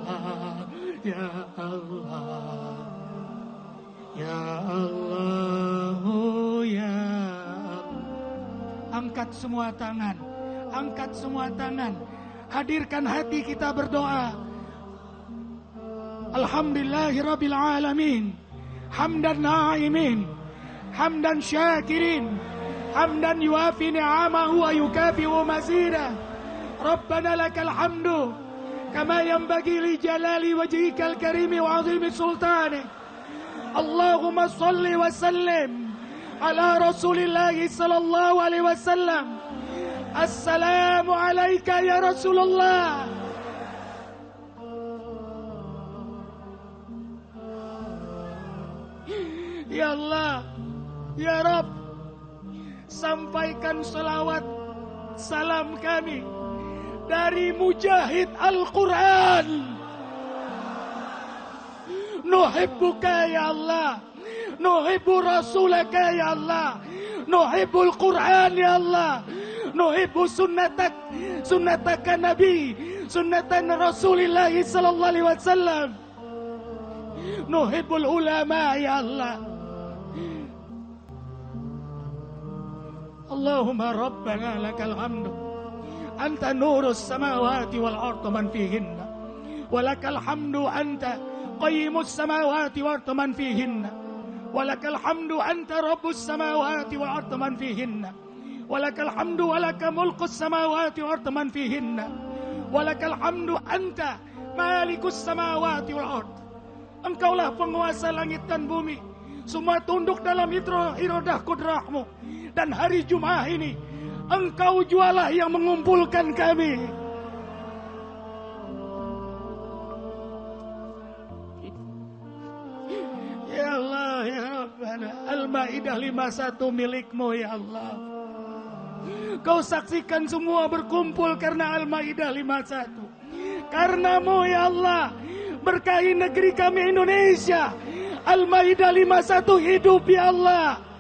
Allah, ya Allah, ya Allah, oh ya Allah. Angkat semua tangan, angkat semua tangan. Hadirkan hati kita berdoa. Alhamdulillahirabbil alamin. Hamdan na'imin, hamdan syakirin, hamdan yuafi ni'amahu wa yukafi'u mazidah. Rabbana lakal hamdu kama yanbaghi li jalali wajhikal karimi wa 'azimi sultanik. Allahumma shalli wa sallim ala Rasulillah sallallahu alaihi wasallam. Assalamu alayka ya Rasulullah. Ya Allah, ya Rabb, sampaikan salawat salam kami dari Mujahid Al-Quran. Nuhibbuka ya Allah, nuhibbu Rasulaka ya Allah, nuhibbul Quran ya Allah, nuhibbu sunnataka Nabi, sunnatan Rasulillah sallallahu alaihi wasallam, nuhibbul ulama ya Allah. Allahumma rabbana lakal hamdu anta nurus samawati wal ardi man fihinna wa lakal hamdu anta qayyimus samawati wal ardi man fihinna wa lakal hamdu anta rabbus samawati wal ardi man fihinna wa lakal hamdu wa laka mulkus samawati wal ardi man fihinna wa lakal hamdu anta malikus samawati wal ardi. Engkaulah penguasa langit dan bumi, semua tunduk dalam iradah kudrahmu. Dan hari Jumat ini Engkau jualah yang mengumpulkan kami. Ya Allah, ya Rabbana, Al-Maidah 51 milikmu ya Allah. Kau saksikan semua berkumpul karena Al-Maidah 51. Karenamu ya Allah, berkahi negeri kami Indonesia. Al-Maidah 51 hidup ya Allah.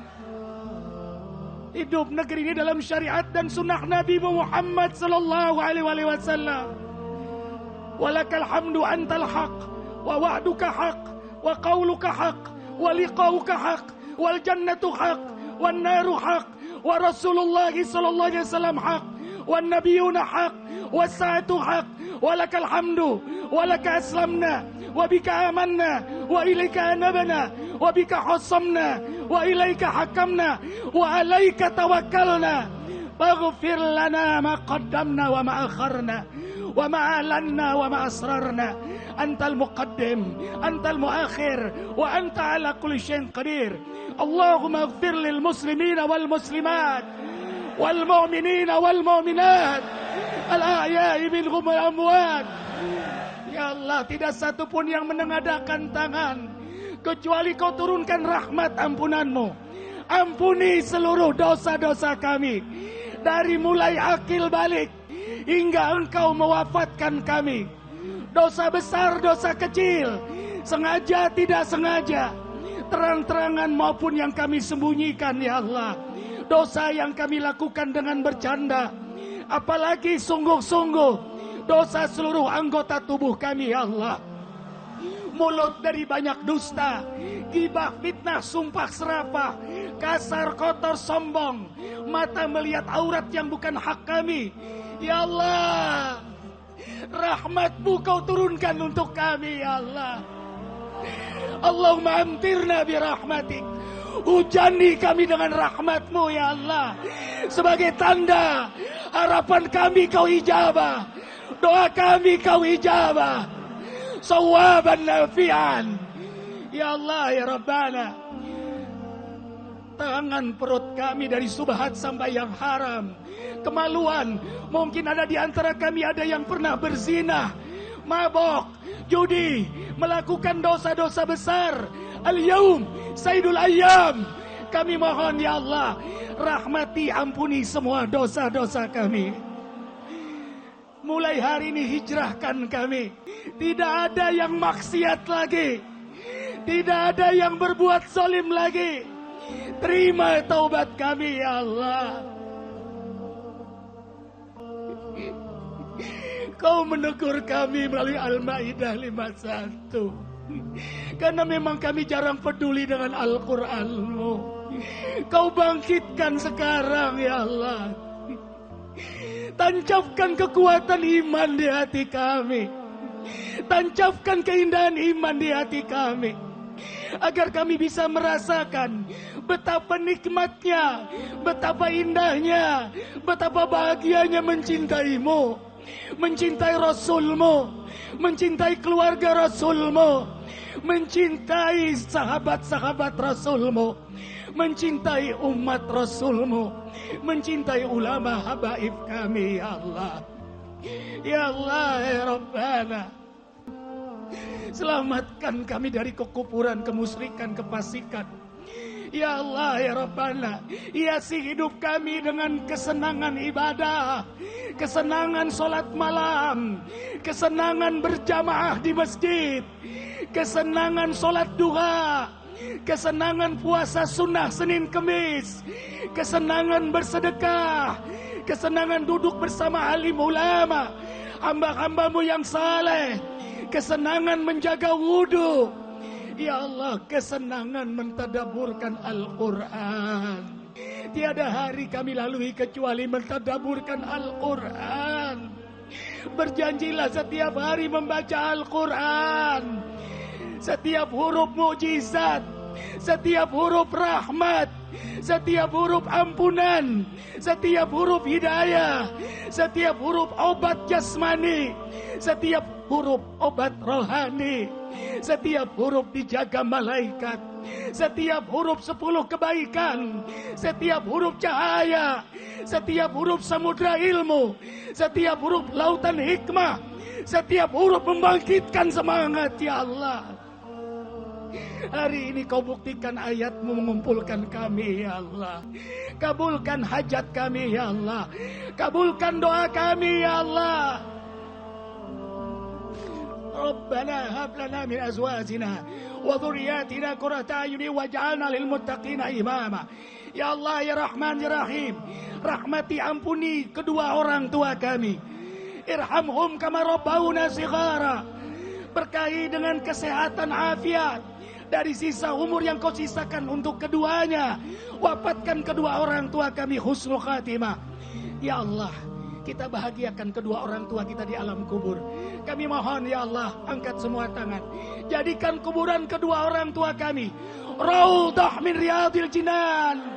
Hidup negeri ini dalam syariat dan sunnah Nabi Muhammad sallallahu alaihi wasallam. Walakal hamdu antal haq, wa wa'duka haq, wa qawluka haq, wa liqauka haq, wal jannatu haq, wan naru haq, wa Rasulullah sallallahu alaihi wasallam haq, wan nabiyuna haq, was saatu haq. Walakal hamdu, walaka aslamna, wa bika amanna, wa ilaika anabna, wa bika khasamna, wa ilaika hakamna, wa alaika tawakkalna. Faghfir lana ma qaddamna wa ma akharna, wa ma alanna wa ma asrarna. Antal muqaddim, antal muakhir, wa anta ala kulli syai'in qadir. Allahumma ighfir lil muslimina wal muslimat, wal mu'minina wal mu'minat, al-ahya'i minhum wal amwat. Ya Allah, tidak satu pun yang menengadahkan tangan kecuali Kau turunkan rahmat ampunanmu. Ampuni seluruh dosa-dosa kami, dari mulai akil balik hingga Engkau mewafatkan kami. Dosa besar, dosa kecil, sengaja tidak sengaja, terang-terangan maupun yang kami sembunyikan ya Allah. Dosa yang kami lakukan dengan bercanda, apalagi sungguh-sungguh, dosa seluruh anggota tubuh kami ya Allah. Mulut dari banyak dusta, gibah, fitnah, sumpah serapah, kasar, kotor, sombong. Mata melihat aurat yang bukan hak kami. Ya Allah, rahmat-Mu Kau turunkan untuk kami ya Allah. Allahumma amtirna birahmatik, hujani kami dengan rahmat-Mu ya Allah. Sebagai tanda harapan kami Kau ijabah, doa kami Kau ijabah, sawaban nafi'an ya Allah ya Rabbana. Tangan perut kami dari subhat sampai yang haram, kemaluan. Mungkin ada di antara kami ada yang pernah berzina, mabok, judi, melakukan dosa-dosa besar. Al-yaum sayyidul ayyam. Kami mohon ya Allah, rahmati, ampuni semua dosa-dosa kami. Mulai hari ini hijrahkan kami. Tidak ada yang maksiat lagi, tidak ada yang berbuat zalim lagi. Terima taubat kami ya Allah. Kau menegur kami melalui Al-Maidah 51. Karena memang kami jarang peduli dengan Al-Quran-Mu. Kau bangkitkan sekarang ya Allah. Tancapkan kekuatan iman di hati kami. Tancapkan keindahan iman di hati kami. Agar kami bisa merasakan betapa nikmatnya, betapa indahnya, betapa bahagianya mencintai-Mu, mencintai Rasul-Mu, mencintai keluarga Rasul-Mu, mencintai sahabat-sahabat Rasul-Mu, mencintai umat Rasul-Mu, mencintai ulama habaib kami ya Allah. Ya Allah ya Rabbana, selamatkan kami dari kekufuran, kemusyrikan, kefasikan. Ya Allah ya Rabbana, hiasi hidup kami dengan kesenangan ibadah, kesenangan sholat malam, kesenangan berjamaah di masjid, kesenangan sholat duha, kesenangan puasa sunnah Senin Kemis, kesenangan bersedekah, kesenangan duduk bersama alim ulama, hamba-hambamu yang saleh, kesenangan menjaga wudu. Ya Allah, kesenangan mentadaburkan Al-Quran. Tiada hari kami lalui kecuali mentadaburkan Al-Quran. Berjanjilah setiap hari membaca Al-Quran. Setiap huruf mukjizat, setiap huruf rahmat, setiap huruf ampunan, setiap huruf hidayah, setiap huruf obat jasmani, setiap huruf obat rohani, setiap huruf dijaga malaikat, setiap huruf 10 kebaikan, setiap huruf cahaya, setiap huruf samudra ilmu, setiap huruf lautan hikmah, setiap huruf membangkitkan semangat ya Allah. Hari ini Kau buktikan ayat-Mu mengumpulkan kami ya Allah. Kabulkan hajat kami ya Allah. Kabulkan doa kami ya Allah. Rabbana hab lana min azwajina wa dhurriyyatina qurrata a'yunin waj'alna lil muttaqina imama. Ya Allah ya Rahman ya Rahim, rahmati ampuni kedua orang tua kami. Irhamhum kama rabbawna shighara. Berkahi dengan kesehatan afiat dari sisa umur yang Kau sisakan untuk keduanya. Wafatkan kedua orang tua kami husnul khatimah. Ya Allah, kita bahagiakan kedua orang tua kita di alam kubur. Kami mohon ya Allah, angkat semua tangan. Jadikan kuburan kedua orang tua kami raudhah min riyadil jinan.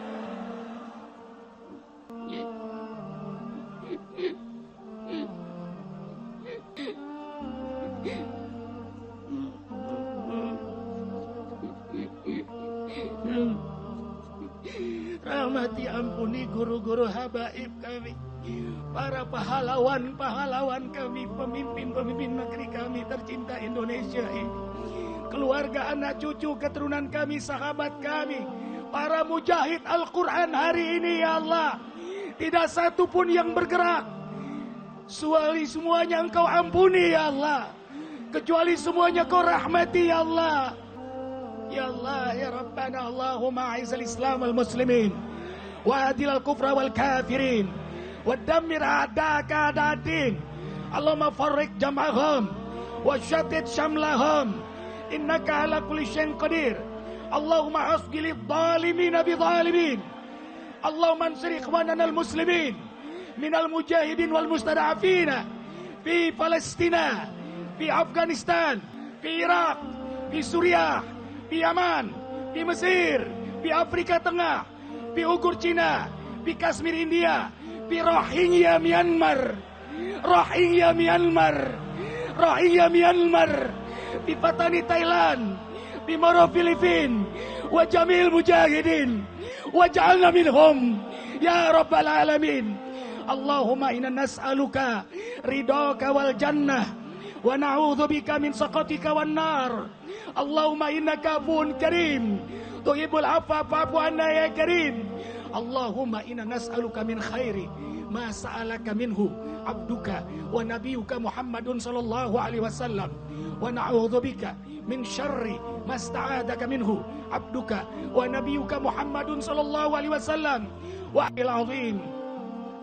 Rahmati ampuni guru-guru habaib kami, para pahlawan-pahlawan kami, pemimpin-pemimpin negeri kami tercinta Indonesia ini, keluarga, anak cucu, keturunan kami, sahabat kami, para mujahid Al-Quran hari ini ya Allah. Tidak satu pun yang bergerak, kecuali semuanya Engkau ampuni ya Allah, kecuali semuanya Kau rahmati ya Allah. Ya Allah ya Rabbana, Allahumma a'izzal Islam wal muslimin wa adil al kufra wal kafirin wa dammir a'da'aka a'da'ad-din. Allahumma farriq jam'ahum wa syattid syamlahum innaka ala kulli syai'in qadir. Allahumma asqil adh-dhalimin bidh-dhalimin. Allahumma ansur ikhwanana al-muslimin minal mujahidin wal mustada'afina fi Palestina, fi Afghanistan, fi Iraq, fi Suriah, di Yaman, di Mesir, di Afrika Tengah, di Uighur Cina, di Kashmir India, di Rohingya Myanmar, Rohingya Myanmar, Rohingya Myanmar, di Patani Thailand, di Moro Filipina, wa jamil mujahidin, waj'alna minhum ya rabbal alamin. Allahumma inna nas'aluka ridhaka wal jannah wa na'udzubika min sakhatika wan nar. Allahumma innaka afuwun karim tuhibbul afwa fa'fu anna ya karim. Allahumma inna nas'aluka min khairi ma sa'alaka minhu abduka wa nabiyyuka Muhammadun sallallahu alaihi wasallam wa na'udzubika min syarri ma sta'adaka minhu abduka wa nabiyyuka Muhammadun sallallahu alaihi wasallam wa al-azim.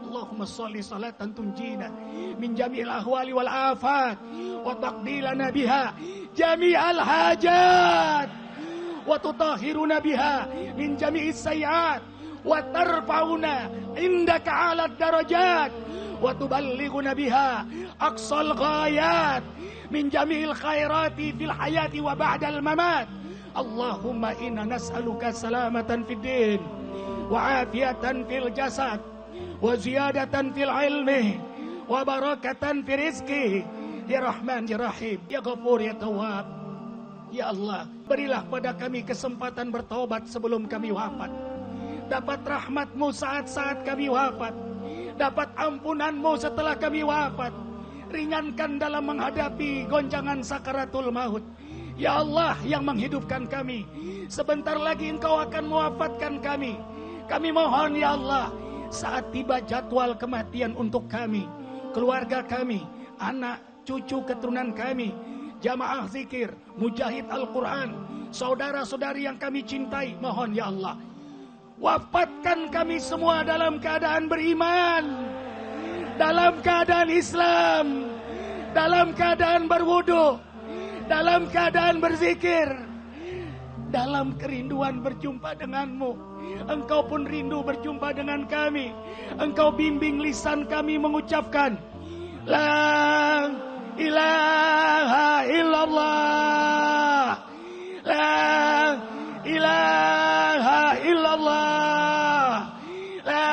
Allahumma sholli salatan tunjina min jami'il ahwali wal afat wa taqdilana biha jami'al hajat wa tutahhiruna biha min jami'is sayyi'at wa tarfa'una indaka 'alad darajat wa tuballighuna biha aqsal ghayat min jami'il khairati fil hayati wa ba'dal mamat. Allahumma inna nas'aluka salamatan fid din wa afiyatan fil jasad wa ziyadatan fil ilmi wa barakatan fil rizki ya Rahman ya Rahim ya Ghafur ya Tawwab. Ya Allah, berilah pada kami kesempatan bertaubat sebelum kami wafat, dapat rahmat-Mu saat-saat kami wafat, dapat ampunan-Mu setelah kami wafat, ringankan dalam menghadapi goncangan sakaratul maut. Ya Allah yang menghidupkan kami, sebentar lagi Engkau akan mewafatkan kami. Kami mohon ya Allah, saat tiba jadwal kematian untuk kami, keluarga kami, anak, cucu, keturunan kami, jamaah zikir, mujahid Al-Quran, saudara-saudari yang kami cintai, mohon ya Allah, wafatkan kami semua dalam keadaan beriman, dalam keadaan Islam, dalam keadaan berwudu, dalam keadaan berzikir, dalam kerinduan berjumpa denganmu. Engkau pun rindu berjumpa dengan kami. Engkau bimbing lisan kami mengucapkan La ilaha illallah, La ilaha illallah, La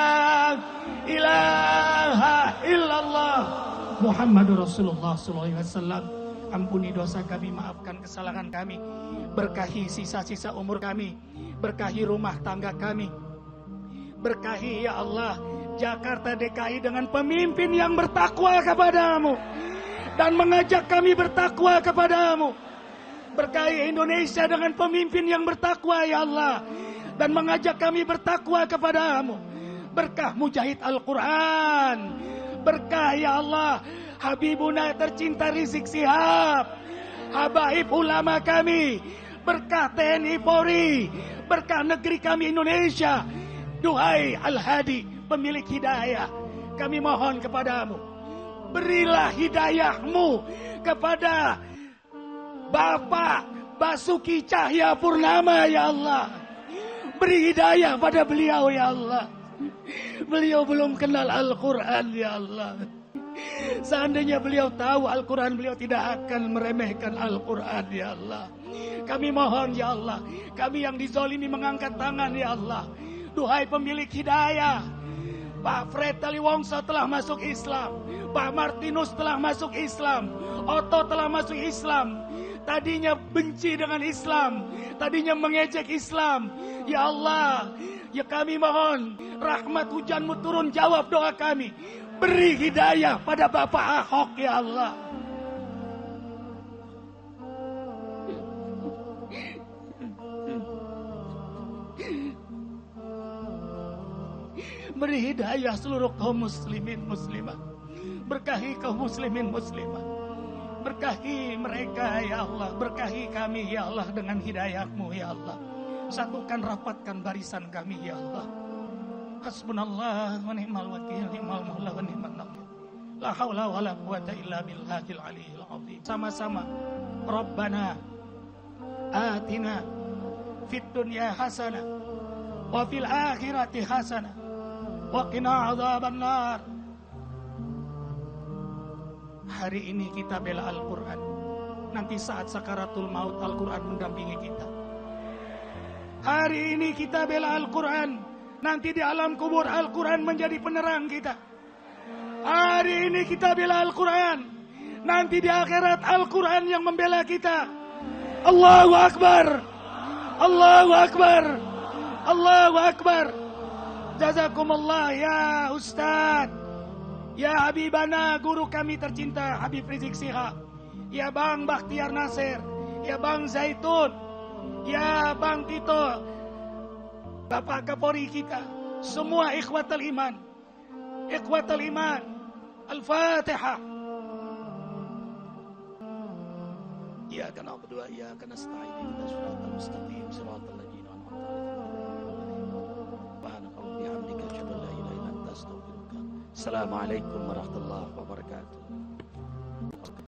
ilaha illallah Muhammadur Rasulullah sallallahu alaihi wasallam. Ampuni dosa kami, maafkan kesalahan kami, berkahi sisa-sisa umur kami, berkahi rumah tangga kami, berkahi ya Allah Jakarta DKI dengan pemimpin yang bertakwa kepadamu dan mengajak kami bertakwa kepadamu. Berkahi Indonesia dengan pemimpin yang bertakwa ya Allah dan mengajak kami bertakwa kepadamu. Berkah mujahid Al-Quran, berkah ya Allah Habibuna tercinta Rizik Sihab, habaib ulama kami, berkah TNI Polri, berkah negeri kami Indonesia. Duhai Al-Hadi, pemilik hidayah, kami mohon kepadamu, berilah hidayahmu kepada Bapak Basuki Cahaya Purnama ya Allah. Beri hidayah pada beliau ya Allah. Beliau belum kenal Al-Quran ya Allah. Seandainya beliau tahu Al-Quran, beliau tidak akan meremehkan Al-Quran ya Allah. Kami mohon ya Allah, kami yang dizolimi mengangkat tangan ya Allah. Duhai pemilik hidayah, Pak Fred Taliwongso telah masuk Islam, Pak Martinus telah masuk Islam, Otto telah masuk Islam. Tadinya benci dengan Islam, tadinya mengejek Islam. Ya Allah, ya kami mohon rahmat hujanmu turun, jawab doa kami. Beri hidayah pada Bapak Ahok ya Allah. Beri hidayah seluruh kaum muslimin muslimah. Berkahi kaum muslimin muslimah. Berkahi mereka ya Allah. Berkahi kami ya Allah dengan hidayah-Mu ya Allah. Satukan rapatkan barisan kami ya Allah. Hasbunallah wa ni'mal wakil, ni'mal maula wa ni'mal nasir. La haula wa la quwata illa billahil aliyyil azim. Sama-sama. Rabbana atina fid dunya hasanah wa fil akhirati hasanah wa qina adzabannar. Hari ini kita bela Al-Quran. Nanti saat sakaratul maut Al-Quran mendampingi kita. Hari ini kita bela Al-Quran. Nanti di alam kubur Al-Quran menjadi penerang kita. Hari ini kita bela Al-Quran. Nanti di akhirat Al-Quran yang membela kita. Allahu Akbar. Allahu Akbar. Allahu Akbar. Jazakumullah ya Ustaz, ya Habibana, guru kami tercinta Habib Rizik Sihab, ya Bang Bakhtiar Nasir, ya Bang Zaitun, ya Bang Tito, Bapak Kapolri kita, semua ikhwatal iman. Ikhwatal iman. Al-Fatihah. Iyyaka na'budu wa iyyaka nasta'in. Ihdinas siratal mustaqim, siratal ladzina an'amta 'alaihim ghairil maghdubi 'alaihim waladdallin. Subhanaka wa bihamdika asyhadu an la ilaha illa anta astaghfiruka. Assalamualaikum warahmatullahi wabarakatuh.